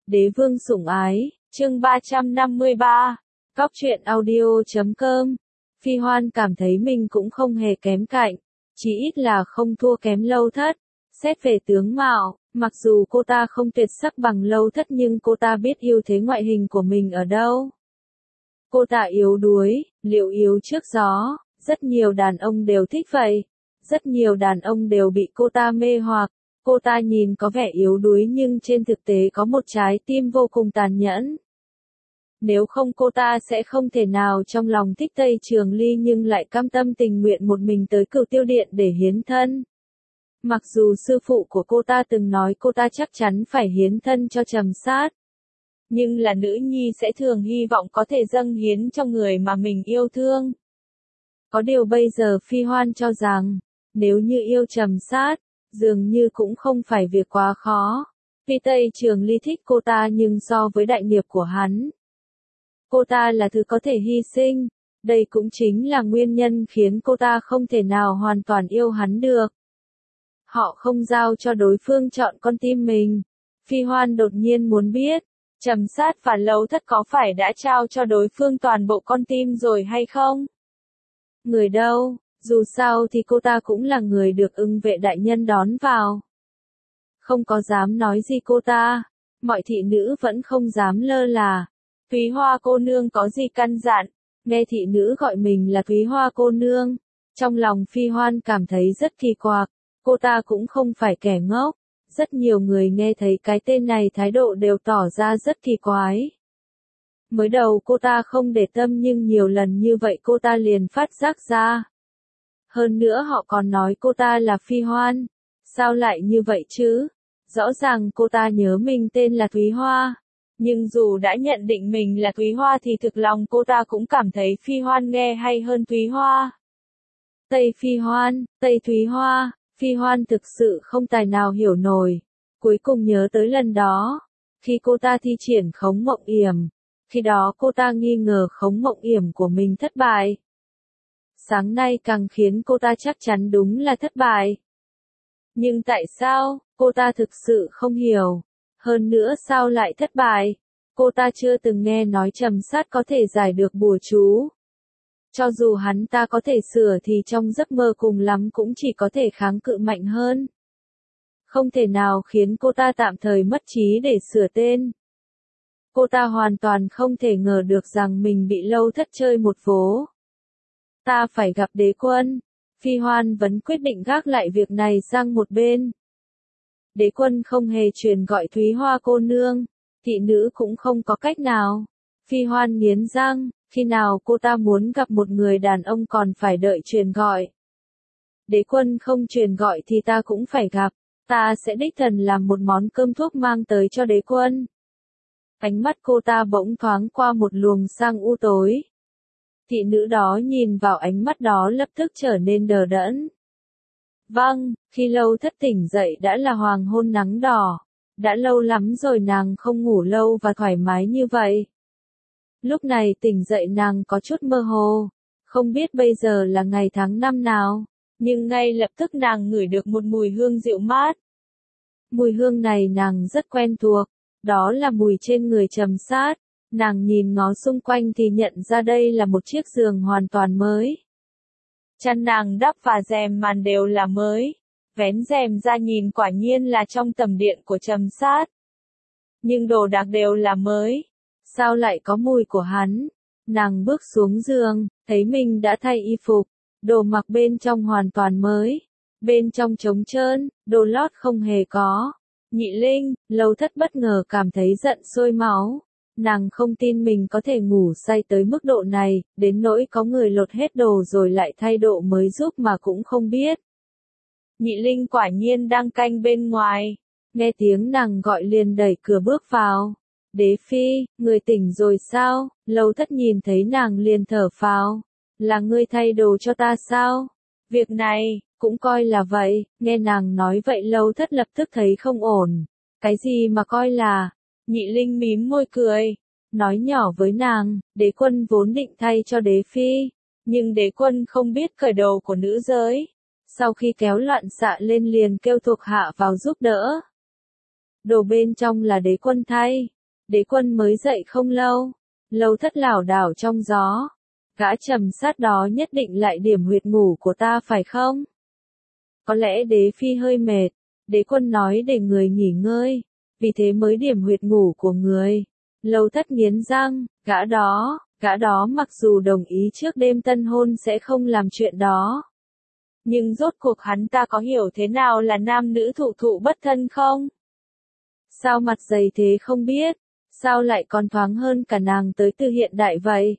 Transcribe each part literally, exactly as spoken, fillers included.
Đế vương sủng ái, chương ba trăm năm mươi ba, Cóc truyện audio chấm com. Phi Hoan cảm thấy mình cũng không hề kém cạnh, chỉ ít là không thua kém Lâu Thất. Xét về tướng mạo, mặc dù cô ta không tuyệt sắc bằng Lâu Thất nhưng cô ta biết ưu thế ngoại hình của mình ở đâu. Cô ta yếu đuối, liệu yếu trước gió, rất nhiều đàn ông đều thích vậy. Rất nhiều đàn ông đều bị cô ta mê hoặc. Cô ta nhìn có vẻ yếu đuối nhưng trên thực tế có một trái tim vô cùng tàn nhẫn. Nếu không cô ta sẽ không thể nào trong lòng thích Tây Trường Ly nhưng lại cam tâm tình nguyện một mình tới Cửu Tiêu Điện để hiến thân. Mặc dù sư phụ của cô ta từng nói cô ta chắc chắn phải hiến thân cho Trầm Sát. Nhưng là nữ nhi sẽ thường hy vọng có thể dâng hiến cho người mà mình yêu thương. Có điều bây giờ Phi Hoan cho rằng, nếu như yêu Trầm Sát, dường như cũng không phải việc quá khó. Tuy Tây Trường Ly thích cô ta nhưng so với đại nghiệp của hắn, cô ta là thứ có thể hy sinh. Đây cũng chính là nguyên nhân khiến cô ta không thể nào hoàn toàn yêu hắn được. Họ không giao cho đối phương chọn con tim mình. Phi Hoan đột nhiên muốn biết, Trầm Sát và Lâu Thất có phải đã trao cho đối phương toàn bộ con tim rồi hay không? Người đâu? Dù sao thì cô ta cũng là người được Ưng Vệ đại nhân đón vào. Không có dám nói gì cô ta, mọi thị nữ vẫn không dám lơ là. Thúy Hoa cô nương có gì căn dặn? Nghe thị nữ gọi mình là Thúy Hoa cô nương, trong lòng Phi Hoan cảm thấy rất kỳ quặc. Cô ta cũng không phải kẻ ngốc. Rất nhiều người nghe thấy cái tên này thái độ đều tỏ ra rất kỳ quái. Mới đầu cô ta không để tâm nhưng nhiều lần như vậy cô ta liền phát giác ra. Hơn nữa họ còn nói cô ta là Phi Hoan. Sao lại như vậy chứ? Rõ ràng cô ta nhớ mình tên là Thúy Hoa. Nhưng dù đã nhận định mình là Thúy Hoa thì thực lòng cô ta cũng cảm thấy Phi Hoan nghe hay hơn Thúy Hoa. Tây Phi Hoan, Tây Thúy Hoa, Phi Hoan thực sự không tài nào hiểu nổi. Cuối cùng nhớ tới lần đó, khi cô ta thi triển khống mộng yểm. Khi đó cô ta nghi ngờ khống mộng yểm của mình thất bại. Sáng nay càng khiến cô ta chắc chắn đúng là thất bại. Nhưng tại sao, cô ta thực sự không hiểu. Hơn nữa sao lại thất bại? Cô ta chưa từng nghe nói Trầm Sát có thể giải được bùa chú. Cho dù hắn ta có thể sửa thì trong giấc mơ cùng lắm cũng chỉ có thể kháng cự mạnh hơn. Không thể nào khiến cô ta tạm thời mất trí để sửa tên. Cô ta hoàn toàn không thể ngờ được rằng mình bị Lâu Thất chơi một vố. Ta phải gặp đế quân. Phi Hoan vẫn quyết định gác lại việc này sang một bên. Đế quân không hề truyền gọi Thúy Hoa cô nương. Thị nữ cũng không có cách nào. Phi Hoan nghiến răng, khi nào cô ta muốn gặp một người đàn ông còn phải đợi truyền gọi. Đế quân không truyền gọi thì ta cũng phải gặp. Ta sẽ đích thân làm một món cơm thuốc mang tới cho đế quân. Ánh mắt cô ta bỗng thoáng qua một luồng sang u tối. Thị nữ đó nhìn vào ánh mắt đó lập tức trở nên đờ đẫn. Vâng, khi Lâu Thất tỉnh dậy đã là hoàng hôn nắng đỏ. Đã lâu lắm rồi nàng không ngủ lâu và thoải mái như vậy. Lúc này tỉnh dậy nàng có chút mơ hồ. Không biết bây giờ là ngày tháng năm nào. Nhưng ngay lập tức nàng ngửi được một mùi hương dịu mát. Mùi hương này nàng rất quen thuộc. Đó là mùi trên người Trầm Sát. Nàng nhìn ngó xung quanh thì nhận ra đây là một chiếc giường hoàn toàn mới. Chăn nàng đắp và rèm màn đều là mới. Vén rèm ra nhìn quả nhiên là trong tầm điện của Trầm Sát. Nhưng đồ đạc đều là mới. Sao lại có mùi của hắn? Nàng bước xuống giường, thấy mình đã thay y phục. Đồ mặc bên trong hoàn toàn mới. Bên trong trống trơn, đồ lót không hề có. Nhị Linh, Lâu Thất bất ngờ cảm thấy giận sôi máu. Nàng không tin mình có thể ngủ say tới mức độ này, đến nỗi có người lột hết đồ rồi lại thay đồ mới giúp mà cũng không biết. Nhị Linh quả nhiên đang canh bên ngoài. Nghe tiếng nàng gọi liền đẩy cửa bước vào. Đế phi, người tỉnh rồi sao? Lâu Thất nhìn thấy nàng liền thở phào. Là ngươi thay đồ cho ta sao? Việc này, cũng coi là vậy. Nghe nàng nói vậy Lâu Thất lập tức thấy không ổn. Cái gì mà coi là? Nhị Linh mím môi cười. Nói nhỏ với nàng, đế quân vốn định thay cho đế phi. Nhưng đế quân không biết cởi đồ của nữ giới. Sau khi kéo loạn xạ lên liền kêu thuộc hạ vào giúp đỡ. Đồ bên trong là đế quân thay. Đế Quân mới dậy không lâu, Lâu Thất lảo đảo trong gió. Gã Trầm Sát đó nhất định lại điểm huyệt ngủ của ta phải không? Có lẽ Đế Phi hơi mệt, Đế Quân nói để người nghỉ ngơi, vì thế mới điểm huyệt ngủ của người. Lâu Thất nghiến răng, gã đó, gã đó mặc dù đồng ý trước đêm tân hôn sẽ không làm chuyện đó. Nhưng rốt cuộc hắn ta có hiểu thế nào là nam nữ thụ thụ bất thân không? Sao mặt dày thế không biết? Sao lại còn thoáng hơn cả nàng tới từ hiện đại vậy?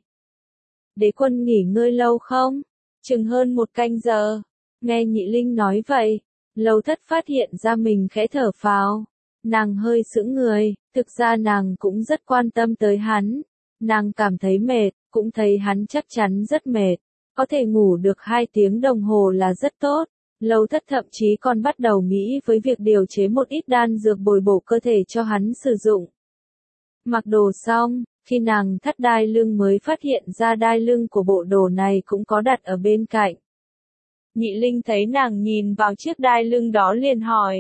Đế Quân nghỉ ngơi lâu không? Chừng hơn một canh giờ. Nghe Nhị Linh nói vậy, Lâu Thất phát hiện ra mình khẽ thở phào. Nàng hơi sững người, thực ra nàng cũng rất quan tâm tới hắn. Nàng cảm thấy mệt, cũng thấy hắn chắc chắn rất mệt. Có thể ngủ được hai tiếng đồng hồ là rất tốt. Lâu Thất thậm chí còn bắt đầu nghĩ với việc điều chế một ít đan dược bồi bổ cơ thể cho hắn sử dụng. Mặc đồ xong, khi nàng thắt đai lưng mới phát hiện ra đai lưng của bộ đồ này cũng có đặt ở bên cạnh. Nhị Linh thấy nàng nhìn vào chiếc đai lưng đó liền hỏi.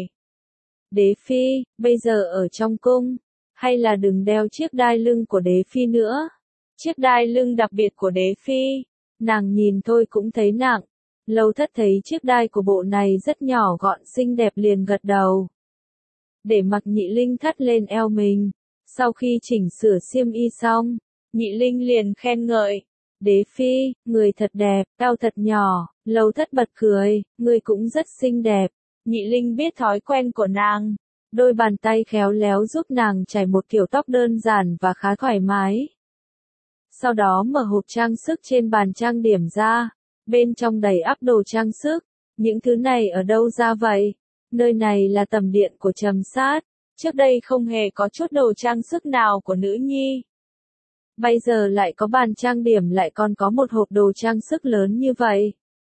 Đế Phi, bây giờ ở trong cung, hay là đừng đeo chiếc đai lưng của Đế Phi nữa? Chiếc đai lưng đặc biệt của Đế Phi, nàng nhìn thôi cũng thấy nặng. Lâu Thất thấy chiếc đai của bộ này rất nhỏ gọn xinh đẹp liền gật đầu. Để mặc Nhị Linh thắt lên eo mình. Sau khi chỉnh sửa xiêm y xong, Nhị Linh liền khen ngợi. Đế Phi, người thật đẹp, eo thật nhỏ. Lâu Thất bật cười, người cũng rất xinh đẹp. Nhị Linh biết thói quen của nàng. Đôi bàn tay khéo léo giúp nàng chải một kiểu tóc đơn giản và khá thoải mái. Sau đó mở hộp trang sức trên bàn trang điểm ra. Bên trong đầy ắp đồ trang sức. Những thứ này ở đâu ra vậy? Nơi này là tầm điện của Trầm Sát. Trước đây không hề có chút đồ trang sức nào của nữ nhi. Bây giờ lại có bàn trang điểm lại còn có một hộp đồ trang sức lớn như vậy.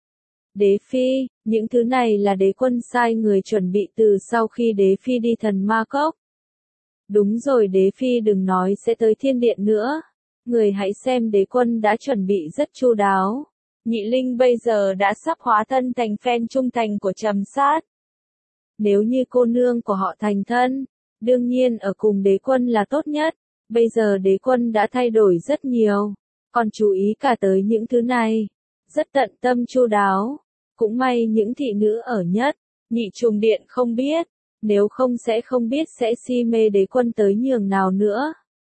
Đế Phi, những thứ này là Đế Quân sai người chuẩn bị từ sau khi Đế Phi đi Thần Ma Cốc. Đúng rồi, Đế Phi đừng nói sẽ tới Thiên Điện nữa. Người hãy xem Đế Quân đã chuẩn bị rất chu đáo. Nhị Linh bây giờ đã sắp hóa thân thành fan trung thành của Trầm Sát. Nếu như cô nương của họ thành thân, đương nhiên ở cùng Đế Quân là tốt nhất. Bây giờ Đế Quân đã thay đổi rất nhiều, còn chú ý cả tới những thứ này. Rất tận tâm chu đáo. Cũng may những thị nữ ở nhất, nhị trùng điện không biết. Nếu không sẽ không biết sẽ si mê Đế Quân tới nhường nào nữa.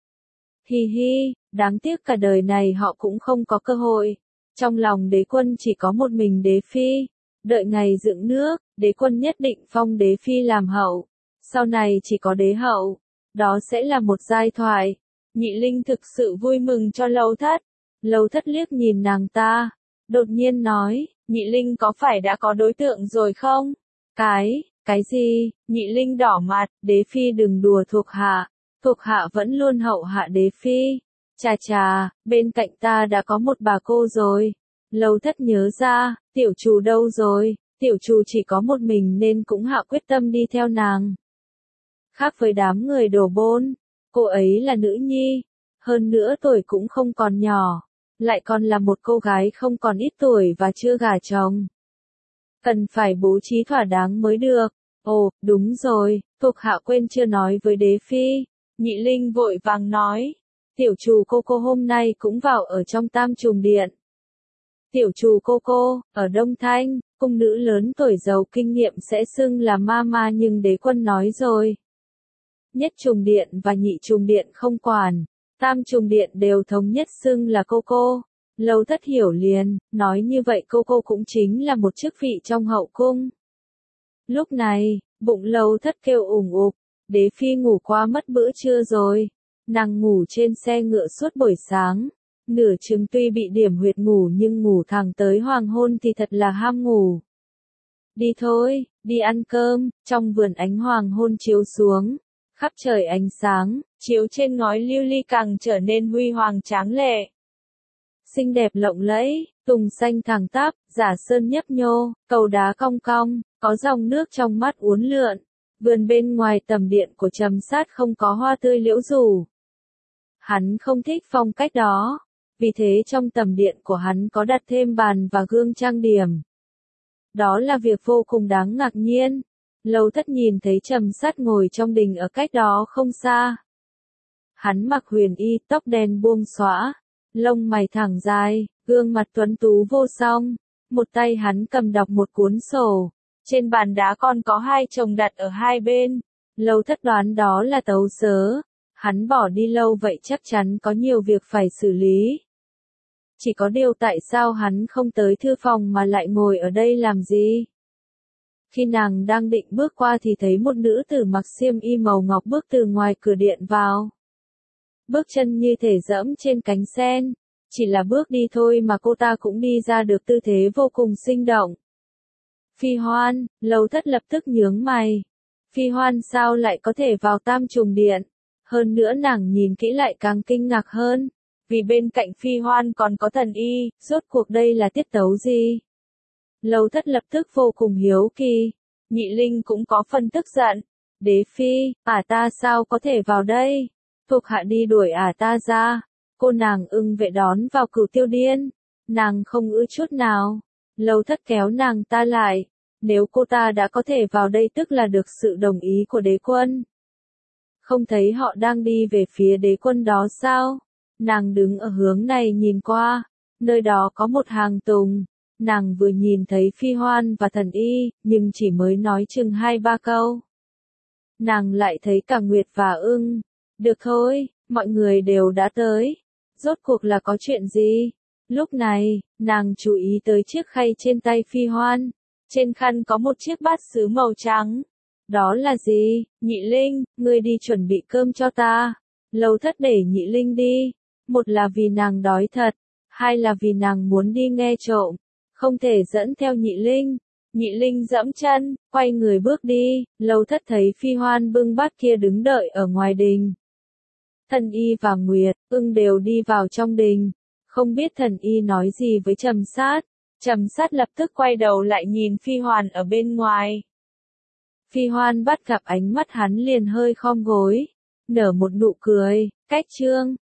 Hi hi, đáng tiếc cả đời này họ cũng không có cơ hội. Trong lòng Đế Quân chỉ có một mình Đế Phi. Đợi ngày dựng nước, Đế Quân nhất định phong Đế Phi làm hậu. Sau này chỉ có Đế hậu. Đó sẽ là một giai thoại. Nhị Linh thực sự vui mừng cho Lâu Thất. Lâu Thất liếc nhìn nàng ta. Đột nhiên nói, Nhị Linh có phải đã có đối tượng rồi không? Cái, cái gì? Nhị Linh đỏ mặt, Đế Phi đừng đùa thuộc hạ. Thuộc hạ vẫn luôn hậu hạ Đế Phi. Chà chà, bên cạnh ta đã có một bà cô rồi. Lâu Thất nhớ ra, tiểu chủ đâu rồi? Tiểu chủ chỉ có một mình nên cũng hạ quyết tâm đi theo nàng. Khác với đám người đổ bôn, cô ấy là nữ nhi, hơn nữa tuổi cũng không còn nhỏ, lại còn là một cô gái không còn ít tuổi và chưa gả chồng. Cần phải bố trí thỏa đáng mới được. Ồ, đúng rồi, thuộc hạ quên chưa nói với Đế Phi. Nhị Linh vội vàng nói, tiểu chủ cô cô hôm nay cũng vào ở trong Tam Trùng Điện. Tiểu chủ cô cô, ở Đông Thanh, cung nữ lớn tuổi giàu kinh nghiệm sẽ xưng là mama nhưng Đế Quân nói rồi. Nhất Trùng Điện và Nhị Trùng Điện không quản, Tam Trùng Điện đều thống nhất xưng là cô cô. Lâu Thất hiểu liền, nói như vậy cô cô cũng chính là một chức vị trong hậu cung. Lúc này, bụng Lâu Thất kêu ủng ục, Đế Phi ngủ qua mất bữa trưa rồi. Nàng ngủ trên xe ngựa suốt buổi sáng. Nửa chừng tuy bị điểm huyệt ngủ nhưng ngủ thẳng tới hoàng hôn thì thật là ham ngủ. Đi thôi, đi ăn cơm. Trong vườn ánh hoàng hôn chiếu xuống, khắp trời ánh sáng, chiếu trên ngói lưu ly càng trở nên huy hoàng tráng lệ. Xinh đẹp lộng lẫy, tùng xanh thẳng tắp, giả sơn nhấp nhô, cầu đá cong cong, có dòng nước trong mắt uốn lượn. Vườn bên ngoài tầm điện của Trầm Sát không có hoa tươi liễu rủ. Hắn không thích phong cách đó, vì thế trong tầm điện của hắn có đặt thêm bàn và gương trang điểm. Đó là việc vô cùng đáng ngạc nhiên. Lâu Thất nhìn thấy Trầm Sát ngồi trong đình ở cách đó không xa. Hắn mặc huyền y, tóc đen buông xõa, lông mày thẳng dài, gương mặt tuấn tú vô song. Một tay hắn cầm đọc một cuốn sổ, trên bàn đá còn có hai chồng đặt ở hai bên. Lâu Thất đoán đó là tấu sớ, hắn bỏ đi lâu vậy chắc chắn có nhiều việc phải xử lý. Chỉ có điều tại sao hắn không tới thư phòng mà lại ngồi ở đây làm gì? Khi nàng đang định bước qua thì thấy một nữ tử mặc xiêm y màu ngọc bước từ ngoài cửa điện vào. Bước chân như thể dẫm trên cánh sen, chỉ là bước đi thôi mà cô ta cũng đi ra được tư thế vô cùng sinh động. Phi Hoan, Lâu Thất lập tức nhướng mày. Phi Hoan sao lại có thể vào Tam Trùng Điện? Hơn nữa nàng nhìn kỹ lại càng kinh ngạc hơn, vì bên cạnh Phi Hoan còn có Thần Y, rốt cuộc đây là tiết tấu gì? Lâu Thất lập tức vô cùng hiếu kỳ, Nhị Linh cũng có phần tức giận. Đế Phi, ả ta sao có thể vào đây? Thuộc hạ đi đuổi ả ta ra. Cô nàng ưng vệ đón vào Cửu Tiêu Điên. Nàng không ưa chút nào. Lâu Thất kéo nàng ta lại. Nếu cô ta đã có thể vào đây tức là được sự đồng ý của đế quân. Không thấy họ đang đi về phía đế quân đó sao? Nàng đứng ở hướng này nhìn qua. Nơi đó có một hàng tùng. Nàng vừa nhìn thấy Phi Hoan và Thần Y, nhưng chỉ mới nói chừng hai ba câu. Nàng lại thấy cả Nguyệt và Ưng. Được thôi, mọi người đều đã tới. Rốt cuộc là có chuyện gì? Lúc này, nàng chú ý tới chiếc khay trên tay Phi Hoan. Trên khăn có một chiếc bát sứ màu trắng. Đó là gì? Nhị Linh, ngươi đi chuẩn bị cơm cho ta. Lâu Thất để Nhị Linh đi. Một là vì nàng đói thật, hai là vì nàng muốn đi nghe trộm. Không thể dẫn theo Nhị Linh. Nhị Linh dẫm chân, quay người bước đi. Lâu Thất thấy Phi Hoan bưng bát kia đứng đợi ở ngoài đình. Thần Y và Nguyệt, Ưng đều đi vào trong đình. Không biết Thần Y nói gì với Trầm Sát. Trầm Sát lập tức quay đầu lại nhìn Phi Hoan ở bên ngoài. Phi Hoan bắt gặp ánh mắt hắn liền hơi khom gối, nở một nụ cười. Cách trương,